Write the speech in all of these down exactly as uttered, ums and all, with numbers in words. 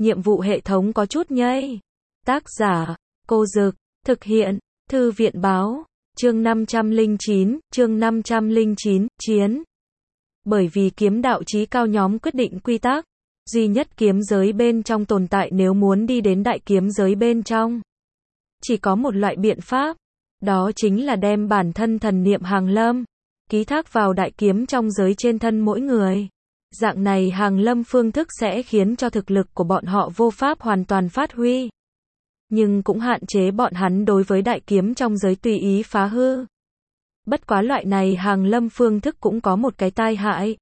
nhiệm vụ hệ thống có chút nhây. Tác giả, Cô Dực, thực hiện, Thư viện báo, chương năm trăm lẻ chín, chương năm trăm lẻ chín, chiến. Bởi vì kiếm đạo chí cao nhóm quyết định quy tắc, duy nhất kiếm giới bên trong tồn tại nếu muốn đi đến đại kiếm giới bên trong. Chỉ có một loại biện pháp, đó chính là đem bản thân thần niệm hàng lâm, ký thác vào đại kiếm trong giới trên thân mỗi người. Dạng này hàng lâm phương thức sẽ khiến cho thực lực của bọn họ vô pháp hoàn toàn phát huy. Nhưng cũng hạn chế bọn hắn đối với đại kiếm trong giới tùy ý phá hư. Bất quá loại này hàng lâm phương thức cũng có một cái tai hại.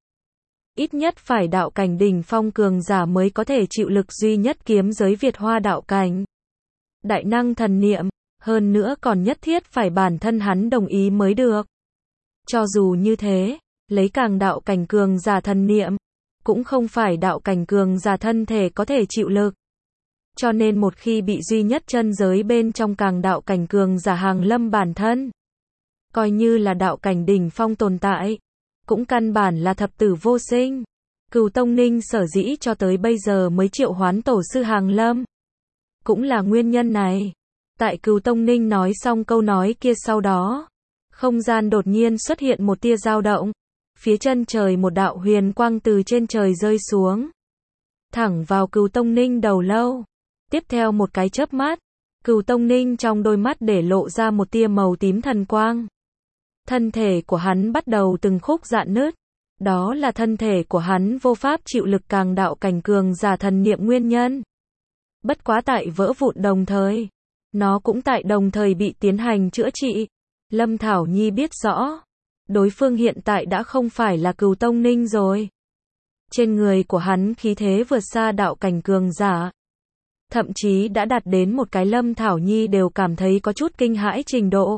Ít nhất phải đạo cảnh đỉnh phong cường giả mới có thể chịu lực duy nhất kiếm giới Việt Hoa đạo cảnh. Đại năng thần niệm, hơn nữa còn nhất thiết phải bản thân hắn đồng ý mới được. Cho dù như thế, lấy càng đạo cảnh cường giả thần niệm, cũng không phải đạo cảnh cường giả thân thể có thể chịu lực. Cho nên một khi bị duy nhất chân giới bên trong càng đạo cảnh cường giả hàng lâm bản thân, coi như là đạo cảnh đỉnh phong tồn tại, cũng căn bản là thập tử vô sinh. Cửu Tông Ninh sở dĩ cho tới bây giờ mới triệu hoán tổ sư hàng lâm, cũng là nguyên nhân này. Tại Cửu Tông Ninh nói xong câu nói kia sau đó, không gian đột nhiên xuất hiện một tia dao động, phía chân trời một đạo huyền quang từ trên trời rơi xuống, thẳng vào Cửu Tông Ninh đầu lâu. Tiếp theo một cái chớp mắt, Cửu Tông Ninh trong đôi mắt để lộ ra một tia màu tím thần quang. Thân thể của hắn bắt đầu từng khúc rạn nứt. Đó là thân thể của hắn vô pháp chịu lực càng đạo cảnh cường giả thần niệm nguyên nhân. Bất quá tại vỡ vụn đồng thời, nó cũng tại đồng thời bị tiến hành chữa trị. Lâm Thảo Nhi biết rõ, đối phương hiện tại đã không phải là Cửu Tông Ninh rồi. Trên người của hắn khí thế vượt xa đạo cảnh cường giả. Thậm chí đã đạt đến một cái Lâm Thảo Nhi đều cảm thấy có chút kinh hãi trình độ.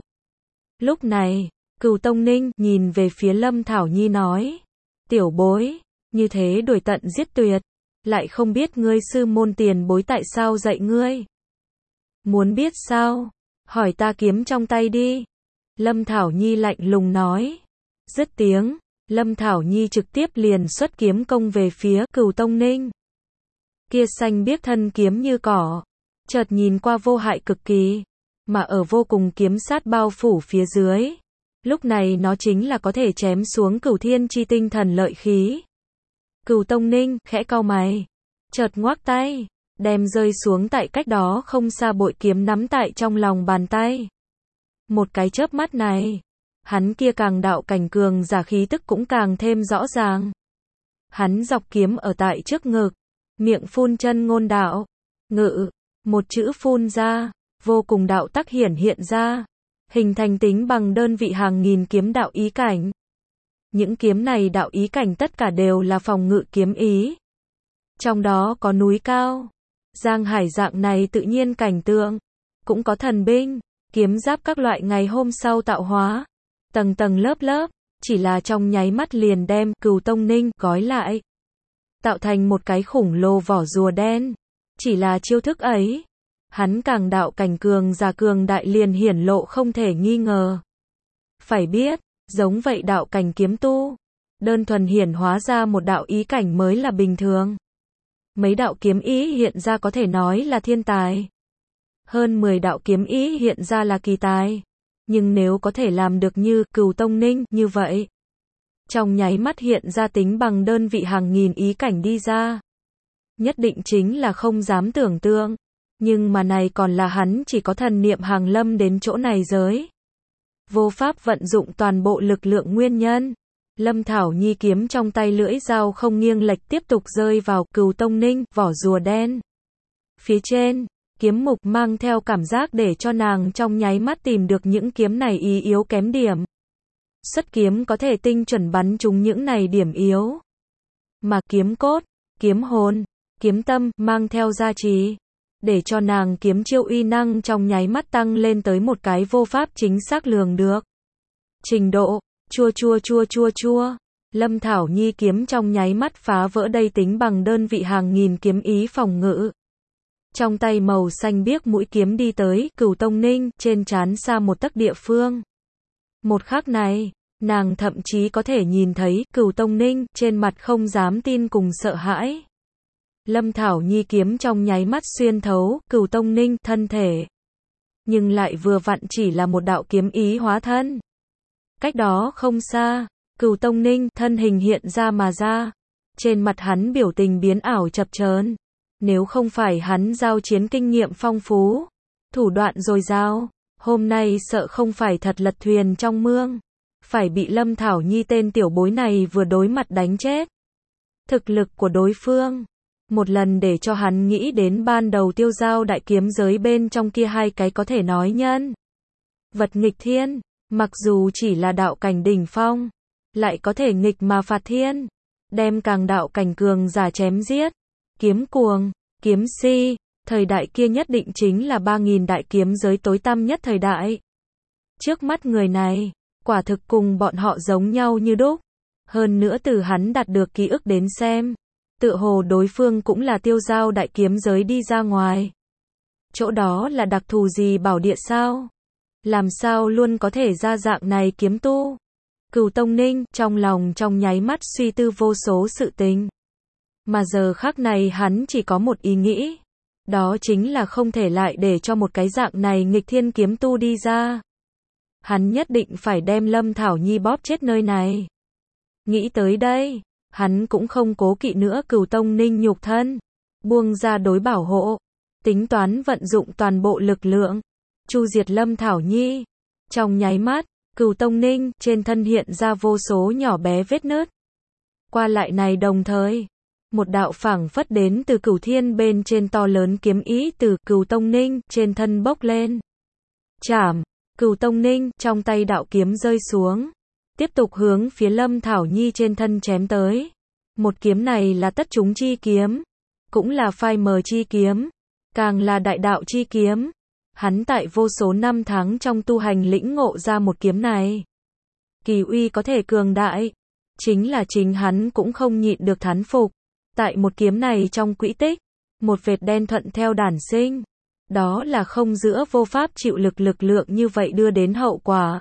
Lúc này, Cửu Tông Ninh nhìn về phía Lâm Thảo Nhi nói, tiểu bối, như thế đuổi tận giết tuyệt, lại không biết ngươi sư môn tiền bối tại sao dạy ngươi. Muốn biết sao? Hỏi ta kiếm trong tay đi. Lâm Thảo Nhi lạnh lùng nói. Dứt tiếng, Lâm Thảo Nhi trực tiếp liền xuất kiếm công về phía Cửu Tông Ninh. Kia xanh biếc thân kiếm như cỏ, chợt nhìn qua vô hại cực kỳ, mà ở vô cùng kiếm sát bao phủ phía dưới. Lúc này nó chính là có thể chém xuống Cửu Thiên chi tinh thần lợi khí. Cửu Tông Ninh khẽ cau mày, chợt ngoác tay, đem rơi xuống tại cách đó không xa bội kiếm nắm tại trong lòng bàn tay. Một cái chớp mắt này, hắn kia càng đạo cảnh cường giả khí tức cũng càng thêm rõ ràng. Hắn dọc kiếm ở tại trước ngực, miệng phun chân ngôn đạo, ngự, một chữ phun ra, vô cùng đạo tắc hiển hiện ra, hình thành tính bằng đơn vị hàng nghìn kiếm đạo ý cảnh. Những kiếm này đạo ý cảnh tất cả đều là phòng ngự kiếm ý. Trong đó có núi cao, giang hải dạng này tự nhiên cảnh tượng, cũng có thần binh, kiếm giáp các loại ngày hôm sau tạo hóa, tầng tầng lớp lớp, chỉ là trong nháy mắt liền đem Cửu Tông Ninh gói lại, tạo thành một cái khủng lồ vỏ rùa đen. Chỉ là chiêu thức ấy, hắn càng đạo cảnh cường giả cường đại liền hiển lộ không thể nghi ngờ. Phải biết, giống vậy đạo cảnh kiếm tu, đơn thuần hiển hóa ra một đạo ý cảnh mới là bình thường. Mấy đạo kiếm ý hiện ra có thể nói là thiên tài. Hơn mười đạo kiếm ý hiện ra là kỳ tài. Nhưng nếu có thể làm được như Cửu Tông Ninh như vậy, trong nháy mắt hiện ra tính bằng đơn vị hàng nghìn ý cảnh đi ra, nhất định chính là không dám tưởng tượng. Nhưng mà này còn là hắn chỉ có thần niệm hàng lâm đến chỗ này giới, vô pháp vận dụng toàn bộ lực lượng nguyên nhân. Lâm Thảo Nhi kiếm trong tay lưỡi dao không nghiêng lệch tiếp tục rơi vào Cửu Tông Ninh vỏ rùa đen. Phía trên, kiếm mục mang theo cảm giác để cho nàng trong nháy mắt tìm được những kiếm này ý yếu kém điểm. Xuất kiếm có thể tinh chuẩn bắn trúng những này điểm yếu. Mà kiếm cốt, kiếm hồn, kiếm tâm mang theo gia trì, để cho nàng kiếm chiêu uy năng trong nháy mắt tăng lên tới một cái vô pháp chính xác lường được trình độ. Chua chua chua chua chua. Lâm Thảo Nhi kiếm trong nháy mắt phá vỡ đây tính bằng đơn vị hàng nghìn kiếm ý phòng ngự. Trong tay màu xanh biếc mũi kiếm đi tới Cửu Tông Ninh trên trán xa một tấc địa phương. Một khắc này, nàng thậm chí có thể nhìn thấy Cửu Tông Ninh trên mặt không dám tin cùng sợ hãi. Lâm Thảo Nhi kiếm trong nháy mắt xuyên thấu Cửu Tông Ninh thân thể. Nhưng lại vừa vặn chỉ là một đạo kiếm ý hóa thân. Cách đó không xa, Cửu Tông Ninh thân hình hiện ra mà ra. Trên mặt hắn biểu tình biến ảo chập chờn. Nếu không phải hắn giao chiến kinh nghiệm phong phú, thủ đoạn dồi dào, hôm nay sợ không phải thật lật thuyền trong mương, phải bị Lâm Thảo Nhi tên tiểu bối này vừa đối mặt đánh chết. Thực lực của đối phương, một lần để cho hắn nghĩ đến ban đầu tiêu giao đại kiếm giới bên trong kia hai cái có thể nói nhân vật nghịch thiên, mặc dù chỉ là đạo cảnh đỉnh phong, lại có thể nghịch mà phạt thiên, đem càng đạo cảnh cường giả chém giết. Kiếm cuồng, kiếm si, thời đại kia nhất định chính là ba nghìn đại kiếm giới tối tăm nhất thời đại. Trước mắt người này, quả thực cùng bọn họ giống nhau như đúc. Hơn nữa từ hắn đạt được ký ức đến xem, tựa hồ đối phương cũng là tiêu giao đại kiếm giới đi ra ngoài. Chỗ đó là đặc thù gì bảo địa sao? Làm sao luôn có thể ra dạng này kiếm tu? Cửu Tông Ninh trong lòng trong nháy mắt suy tư vô số sự tình. Mà giờ khắc này hắn chỉ có một ý nghĩ. Đó chính là không thể lại để cho một cái dạng này nghịch thiên kiếm tu đi ra. Hắn nhất định phải đem Lâm Thảo Nhi bóp chết nơi này. Nghĩ tới đây, hắn cũng không cố kỵ nữa Cửu Tông Ninh nhục thân. Buông ra đối bảo hộ. Tính toán vận dụng toàn bộ lực lượng. Chu diệt Lâm Thảo Nhi. Trong nháy mắt, Cửu Tông Ninh trên thân hiện ra vô số nhỏ bé vết nứt. Qua lại này đồng thời, một đạo phảng phất đến từ Cửu Thiên bên trên to lớn kiếm ý từ Cửu Tông Ninh trên thân bốc lên. Chảm, Cửu Tông Ninh trong tay đạo kiếm rơi xuống, tiếp tục hướng phía Lâm Thảo Nhi trên thân chém tới. Một kiếm này là tất chúng chi kiếm, cũng là phai mờ chi kiếm, càng là đại đạo chi kiếm. Hắn tại vô số năm tháng trong tu hành lĩnh ngộ ra một kiếm này. Kỳ uy có thể cường đại, chính là chính hắn cũng không nhịn được thán phục. Tại một kiếm này trong quỹ tích, một vệt đen thuận theo đản sinh. Đó là không giữa vô pháp chịu lực lực lượng như vậy đưa đến hậu quả.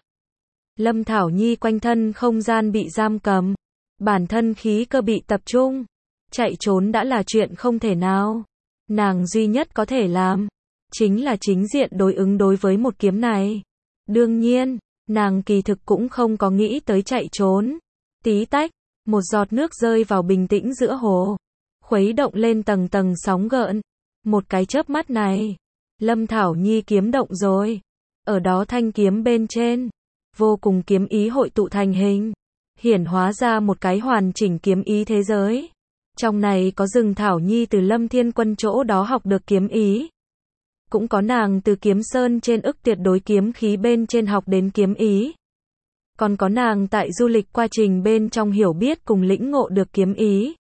Lâm Thảo Nhi quanh thân không gian bị giam cầm, bản thân khí cơ bị tập trung. Chạy trốn đã là chuyện không thể nào. Nàng duy nhất có thể làm, chính là chính diện đối ứng đối với một kiếm này. Đương nhiên, nàng kỳ thực cũng không có nghĩ tới chạy trốn. Tí tách, một giọt nước rơi vào bình tĩnh giữa hồ, khuấy động lên tầng tầng sóng gợn. Một cái chớp mắt này, Lâm Thảo Nhi kiếm động rồi. Ở đó thanh kiếm bên trên, vô cùng kiếm ý hội tụ thành hình, hiển hóa ra một cái hoàn chỉnh kiếm ý thế giới. Trong này có rừng Thảo Nhi từ Lâm Thiên Quân chỗ đó học được kiếm ý. Cũng có nàng từ Kiếm Sơn trên ức tuyệt đối kiếm khí bên trên học đến kiếm ý. Còn có nàng tại du lịch quá trình bên trong hiểu biết cùng lĩnh ngộ được kiếm ý.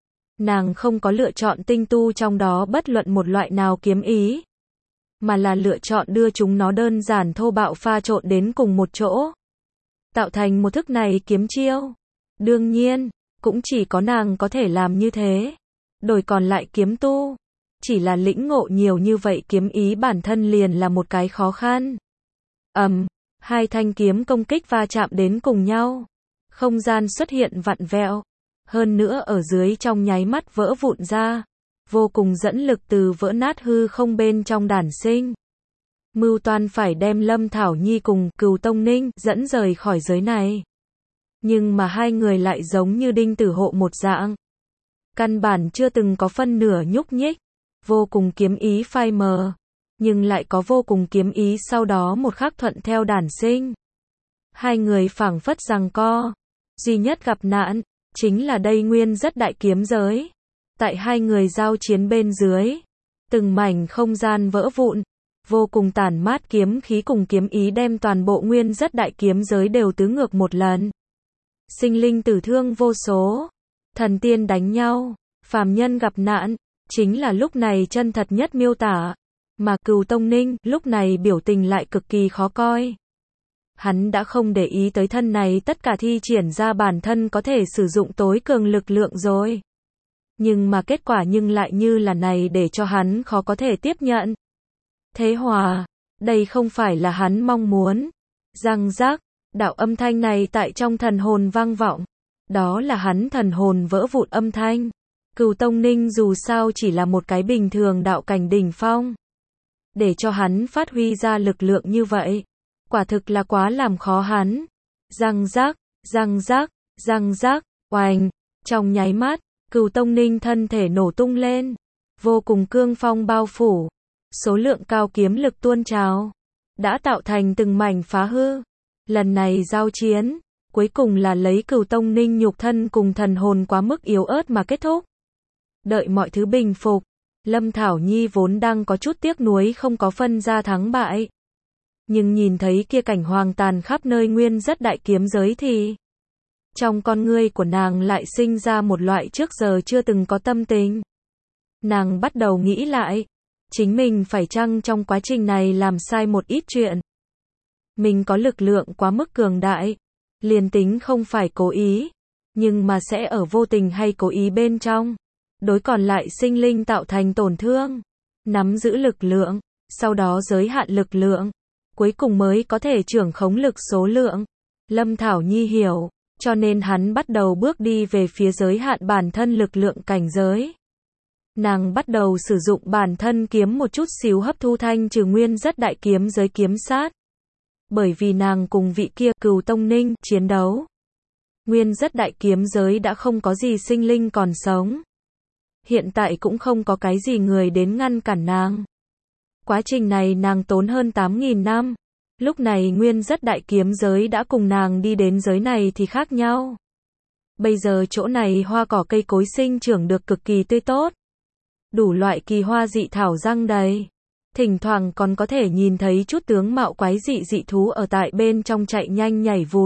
Nàng không có lựa chọn tinh tu trong đó bất luận một loại nào kiếm ý, mà là lựa chọn đưa chúng nó đơn giản thô bạo pha trộn đến cùng một chỗ, tạo thành một thức này kiếm chiêu. Đương nhiên, cũng chỉ có nàng có thể làm như thế. Đổi còn lại kiếm tu, chỉ là lĩnh ngộ nhiều như vậy kiếm ý bản thân liền là một cái khó khăn. Ầm, um, hai thanh kiếm công kích va chạm đến cùng nhau. Không gian xuất hiện vặn vẹo, hơn nữa ở dưới trong nháy mắt vỡ vụn ra, vô cùng dẫn lực từ vỡ nát hư không bên trong đản sinh. Mưu toan phải đem Lâm Thảo Nhi cùng Cửu Tông Ninh dẫn rời khỏi giới này. Nhưng mà hai người lại giống như đinh tử hộ một dạng. Căn bản chưa từng có phân nửa nhúc nhích. Vô cùng kiếm ý phai mờ, nhưng lại có vô cùng kiếm ý sau đó một khắc thuận theo đản sinh. Hai người phảng phất giằng co, duy nhất gặp nạn, chính là đây nguyên rất đại kiếm giới. Tại hai người giao chiến bên dưới, từng mảnh không gian vỡ vụn, vô cùng tản mát kiếm khí cùng kiếm ý đem toàn bộ nguyên rất đại kiếm giới đều tứ ngược một lần. Sinh linh tử thương vô số, thần tiên đánh nhau, phàm nhân gặp nạn. Chính là lúc này chân thật nhất miêu tả, mà Cửu Tông Ninh lúc này biểu tình lại cực kỳ khó coi. Hắn đã không để ý tới thân này tất cả thi triển ra bản thân có thể sử dụng tối cường lực lượng rồi. Nhưng mà kết quả nhưng lại như là này để cho hắn khó có thể tiếp nhận. Thế hòa, đây không phải là hắn mong muốn. Răng rác, đạo âm thanh này tại trong thần hồn vang vọng. Đó là hắn thần hồn vỡ vụn âm thanh. Cửu Tông Ninh dù sao chỉ là một cái bình thường đạo cảnh đỉnh phong. Để cho hắn phát huy ra lực lượng như vậy, quả thực là quá làm khó hắn. Răng rác, răng rác, răng rác, oành, trong nháy mắt, Cửu Tông Ninh thân thể nổ tung lên, vô cùng cương phong bao phủ, số lượng cao kiếm lực tuôn trào, đã tạo thành từng mảnh phá hư. Lần này giao chiến, cuối cùng là lấy Cửu Tông Ninh nhục thân cùng thần hồn quá mức yếu ớt mà kết thúc. Đợi mọi thứ bình phục, Lâm Thảo Nhi vốn đang có chút tiếc nuối không có phân ra thắng bại. Nhưng nhìn thấy kia cảnh hoàng tàn khắp nơi nguyên rất đại kiếm giới thì trong con ngươi của nàng lại sinh ra một loại trước giờ chưa từng có tâm tình. Nàng bắt đầu nghĩ lại, chính mình phải chăng trong quá trình này làm sai một ít chuyện. Mình có lực lượng quá mức cường đại, liền tính không phải cố ý, nhưng mà sẽ ở vô tình hay cố ý bên trong, đối còn lại sinh linh tạo thành tổn thương. Nắm giữ lực lượng, sau đó giới hạn lực lượng, cuối cùng mới có thể trưởng khống lực số lượng. Lâm Thảo Nhi hiểu, cho nên hắn bắt đầu bước đi về phía giới hạn bản thân lực lượng cảnh giới. Nàng bắt đầu sử dụng bản thân kiếm một chút xíu hấp thu thanh trừ nguyên rất đại kiếm giới kiếm sát. Bởi vì nàng cùng vị kia Cửu Tông Ninh chiến đấu, nguyên rất đại kiếm giới đã không có gì sinh linh còn sống. Hiện tại cũng không có cái gì người đến ngăn cản nàng. Quá trình này nàng tốn hơn tám nghìn năm. Lúc này nguyên rất đại kiếm giới đã cùng nàng đi đến giới này thì khác nhau. Bây giờ chỗ này hoa cỏ cây cối sinh trưởng được cực kỳ tươi tốt. Đủ loại kỳ hoa dị thảo răng đầy. Thỉnh thoảng còn có thể nhìn thấy chút tướng mạo quái dị dị thú ở tại bên trong chạy nhanh nhảy vụt.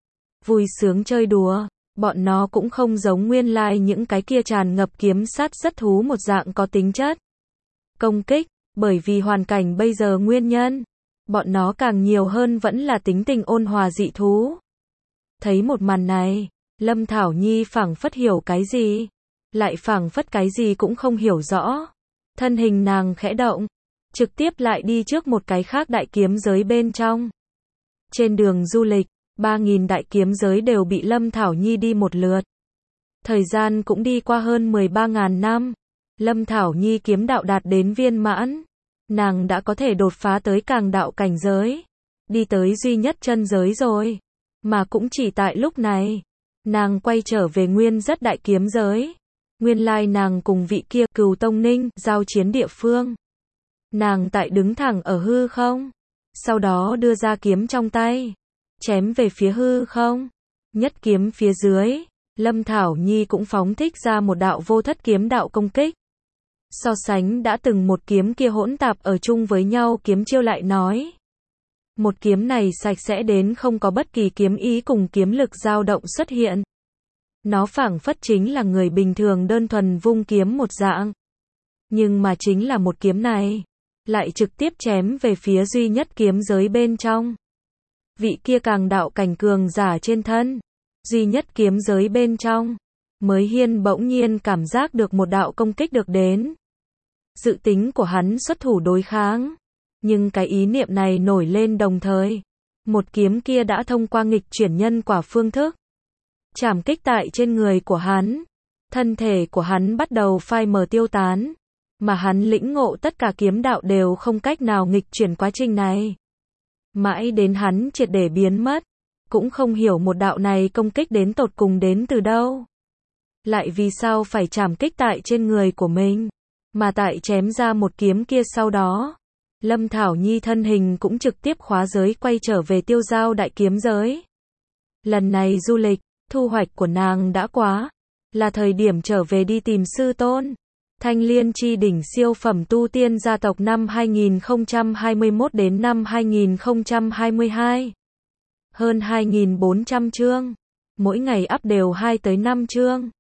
Vui sướng chơi đùa, bọn nó cũng không giống nguyên lai những cái kia tràn ngập kiếm sát rất thú một dạng có tính chất công kích, bởi vì hoàn cảnh bây giờ nguyên nhân. Bọn nó càng nhiều hơn vẫn là tính tình ôn hòa dị thú. Thấy một màn này, Lâm Thảo Nhi phảng phất hiểu cái gì, lại phảng phất cái gì cũng không hiểu rõ. Thân hình nàng khẽ động, trực tiếp lại đi trước một cái khác đại kiếm giới bên trong. Trên đường du lịch, ba nghìn đại kiếm giới đều bị Lâm Thảo Nhi đi một lượt. Thời gian cũng đi qua hơn mười ba nghìn năm. Lâm Thảo Nhi kiếm đạo đạt đến viên mãn. Nàng đã có thể đột phá tới càng đạo cảnh giới, đi tới duy nhất chân giới rồi. Mà cũng chỉ tại lúc này, nàng quay trở về nguyên rất đại kiếm giới. Nguyên lai nàng cùng vị kia Cửu Tông Ninh giao chiến địa phương. Nàng tại đứng thẳng ở hư không, sau đó đưa ra kiếm trong tay, chém về phía hư không. Nhất kiếm phía dưới, Lâm Thảo Nhi cũng phóng thích ra một đạo vô thất kiếm đạo công kích. So sánh đã từng một kiếm kia hỗn tạp ở chung với nhau kiếm chiêu lại nói. Một kiếm này sạch sẽ đến không có bất kỳ kiếm ý cùng kiếm lực dao động xuất hiện. Nó phảng phất chính là người bình thường đơn thuần vung kiếm một dạng. Nhưng mà chính là một kiếm này, lại trực tiếp chém về phía duy nhất kiếm giới bên trong. Vị kia càng đạo cảnh cường giả trên thân, duy nhất kiếm giới bên trong, mới hiên bỗng nhiên cảm giác được một đạo công kích được đến. Dự tính của hắn xuất thủ đối kháng, nhưng cái ý niệm này nổi lên đồng thời, một kiếm kia đã thông qua nghịch chuyển nhân quả phương thức, chảm kích tại trên người của hắn. Thân thể của hắn bắt đầu phai mờ tiêu tán, mà hắn lĩnh ngộ tất cả kiếm đạo đều không cách nào nghịch chuyển quá trình này. Mãi đến hắn triệt để biến mất, cũng không hiểu một đạo này công kích đến tột cùng đến từ đâu. Lại vì sao phải chảm kích tại trên người của mình, mà tại chém ra một kiếm kia sau đó, Lâm Thảo Nhi thân hình cũng trực tiếp khóa giới quay trở về tiêu giao đại kiếm giới. Lần này du lịch, thu hoạch của nàng đã quá, là thời điểm trở về đi tìm sư tôn. Thanh Liên chi đỉnh siêu phẩm tu tiên gia tộc năm hai nghìn không trăm hai mươi mốt đến năm hai nghìn không trăm hai mươi hai. Hơn hai nghìn bốn trăm chương, mỗi ngày up đều hai tới năm chương.